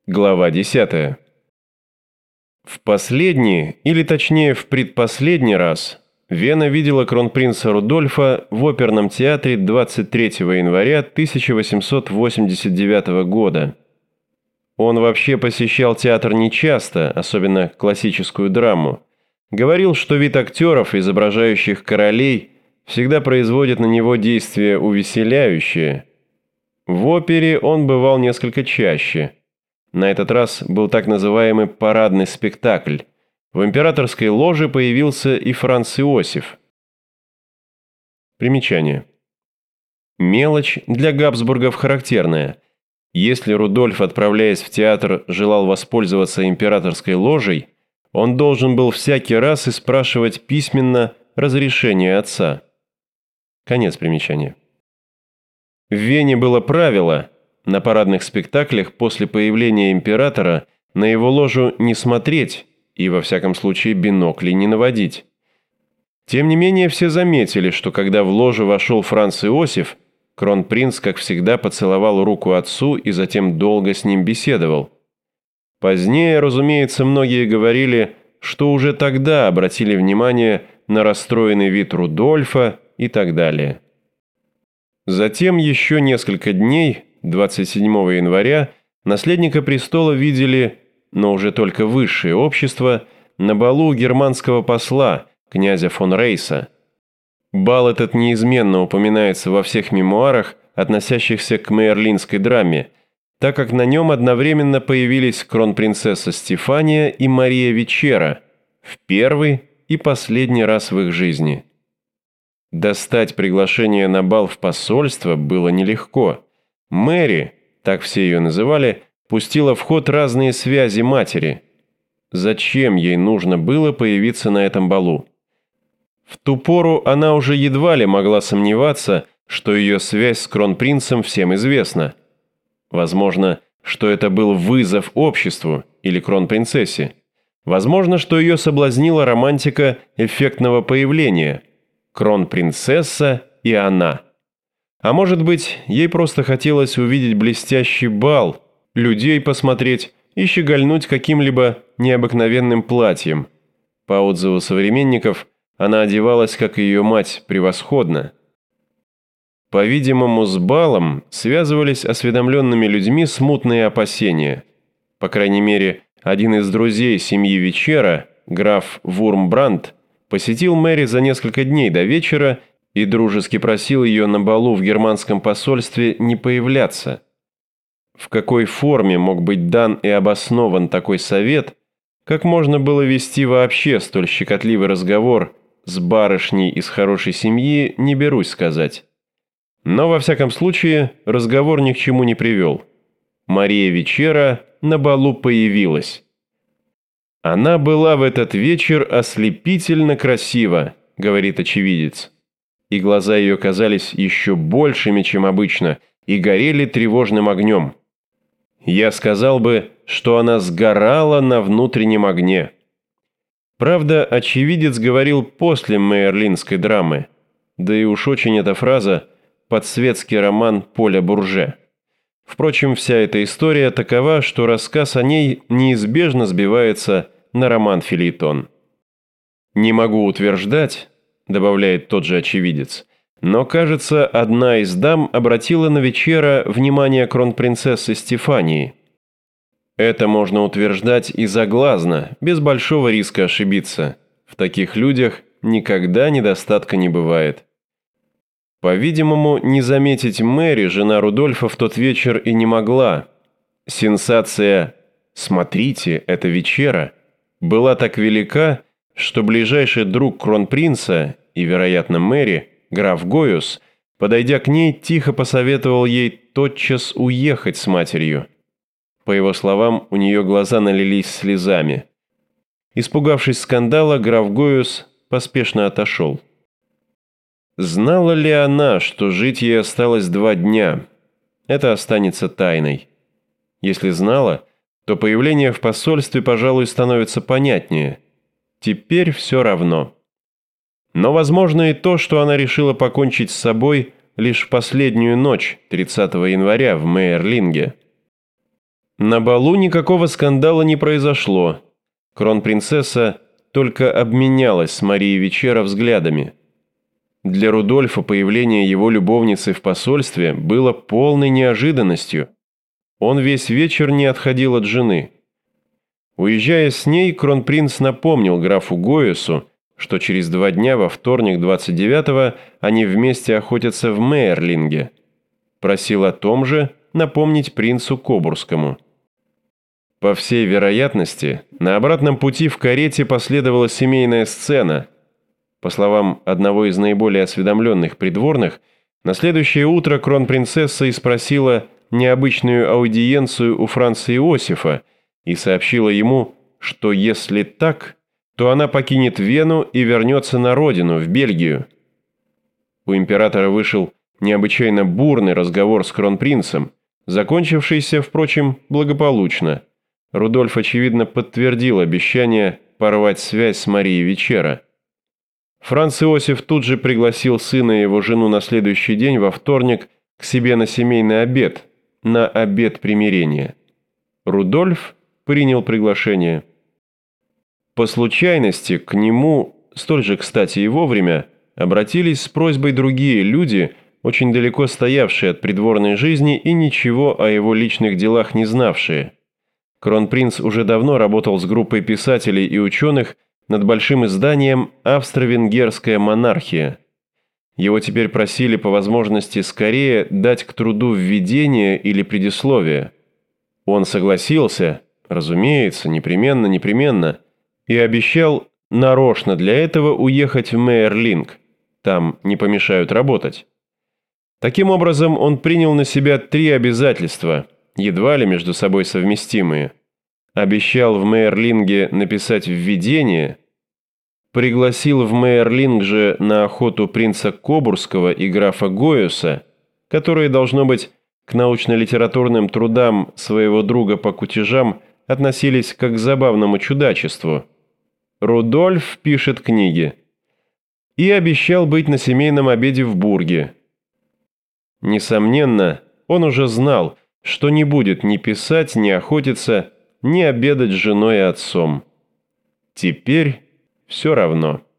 Глава 10. В последний, или точнее в предпоследний раз, Вена видела кронпринца Рудольфа в оперном театре 23 января 1889 года. Он вообще посещал театр нечасто, особенно классическую драму. Говорил, что вид актеров, изображающих королей, всегда производит на него действие увеселяющее. В опере он бывал несколько чаще. На этот раз был так называемый парадный спектакль. В императорской ложе появился и Франц Иосиф. Примечание. Мелочь для Габсбургов характерная. Если Рудольф, отправляясь в театр, желал воспользоваться императорской ложей, он должен был всякий раз и спрашивать письменно разрешение отца. Конец примечания. В Вене было правило – на парадных спектаклях после появления императора на его ложу не смотреть и, во всяком случае, бинокли не наводить. Тем не менее, все заметили, что когда в ложу вошел Франц Иосиф, кронпринц, как всегда, поцеловал руку отцу и затем долго с ним беседовал. Позднее, разумеется, многие говорили, что уже тогда обратили внимание на расстроенный вид Рудольфа и так далее. Затем еще несколько дней, 27 января, наследника престола видели, но уже только высшее общество, на балу германского посла, князя фон Рейса. Бал этот неизменно упоминается во всех мемуарах, относящихся к мейерлинской драме, так как на нем одновременно появились кронпринцесса Стефания и Мария Вечера в первый и последний раз в их жизни. Достать приглашение на бал в посольство было нелегко. Мэри, так все ее называли, пустила в ход разные связи матери. Зачем ей нужно было появиться на этом балу? В ту пору она уже едва ли могла сомневаться, что ее связь с кронпринцем всем известна. Возможно, что это был вызов обществу или кронпринцессе. Возможно, что ее соблазнила романтика эффектного появления. Кронпринцесса и она. А может быть, ей просто хотелось увидеть блестящий бал, людей посмотреть и щегольнуть каким-либо необыкновенным платьем. По отзыву современников, она одевалась, как и ее мать, превосходно. По-видимому, с балом связывались осведомленными людьми смутные опасения. По крайней мере, один из друзей семьи Вечера, граф Вурмбрандт, посетил Мэри за несколько дней до вечера и дружески просил ее на балу в германском посольстве не появляться. В какой форме мог быть дан и обоснован такой совет, как можно было вести вообще столь щекотливый разговор с барышней из хорошей семьи, не берусь сказать. Но, во всяком случае, разговор ни к чему не привел. Мария Вечера на балу появилась. «Она была в этот вечер ослепительно красива», — говорит очевидец. И глаза ее казались еще большими, чем обычно, и горели тревожным огнем. Я сказал бы, что она сгорала на внутреннем огне. Правда, очевидец говорил после мейерлинской драмы, да и уж очень эта фраза под светский роман Поля Бурже. Впрочем, вся эта история такова, что рассказ о ней неизбежно сбивается на роман-фельетон. «Не могу утверждать», — добавляет тот же очевидец, «но, кажется, одна из дам обратила на Вечера внимание кронпринцессы Стефании. Это можно утверждать и заглазно, без большого риска ошибиться. В таких людях никогда недостатка не бывает». По-видимому, не заметить Мэри жена Рудольфа в тот вечер и не могла. Сенсация «Смотрите, это Вечера» была так велика, что ближайший друг кронпринца и, вероятно, Мэри, граф Гоюс, подойдя к ней, тихо посоветовал ей тотчас уехать с матерью. По его словам, у нее глаза налились слезами. Испугавшись скандала, граф Гоюс поспешно отошел. Знала ли она, что жить ей осталось 2 дня? Это останется тайной. Если знала, то появление в посольстве, пожалуй, становится понятнее. Теперь все равно. Но возможно и то, что она решила покончить с собой лишь в последнюю ночь 30 января в Мейерлинге. На балу никакого скандала не произошло. Кронпринцесса только обменялась с Марией Вечера взглядами. Для Рудольфа появление его любовницы в посольстве было полной неожиданностью. Он весь вечер не отходил от жены. Уезжая с ней, кронпринц напомнил графу Гоюсу, что через 2 дня, во вторник 29-го, они вместе охотятся в Мейерлинге. Просил о том же напомнить принцу Кобурскому. По всей вероятности, на обратном пути в карете последовала семейная сцена. По словам одного из наиболее осведомленных придворных, на следующее утро кронпринцесса и спросила необычную аудиенцию у Франца Иосифа и сообщила ему, что если так, то она покинет Вену и вернется на родину, в Бельгию. У императора вышел необычайно бурный разговор с кронпринцем, закончившийся, впрочем, благополучно. Рудольф, очевидно, подтвердил обещание порвать связь с Марией Вечера. Франц Иосиф тут же пригласил сына и его жену на следующий день, во вторник, к себе на семейный обед, на обед примирения. Рудольф принял приглашение. По случайности к нему, столь же кстати и вовремя, обратились с просьбой другие люди, очень далеко стоявшие от придворной жизни и ничего о его личных делах не знавшие. Кронпринц уже давно работал с группой писателей и ученых над большим изданием «Австро-Венгерская монархия». Его теперь просили по возможности скорее дать к труду введение или предисловие. Он согласился, разумеется, непременно, и обещал нарочно для этого уехать в Мейерлинг. Там не помешают работать. Таким образом, он принял на себя 3 обязательства, едва ли между собой совместимые. Обещал в Мейерлинге написать введение, пригласил в Мейерлинг же на охоту принца Кобурского и графа Гоюса, которые, должно быть, к научно-литературным трудам своего друга по кутежам относились как к забавному чудачеству. Рудольф пишет книги. И обещал быть на семейном обеде в Бурге. Несомненно, он уже знал, что не будет ни писать, ни охотиться, ни обедать с женой и отцом. Теперь все равно.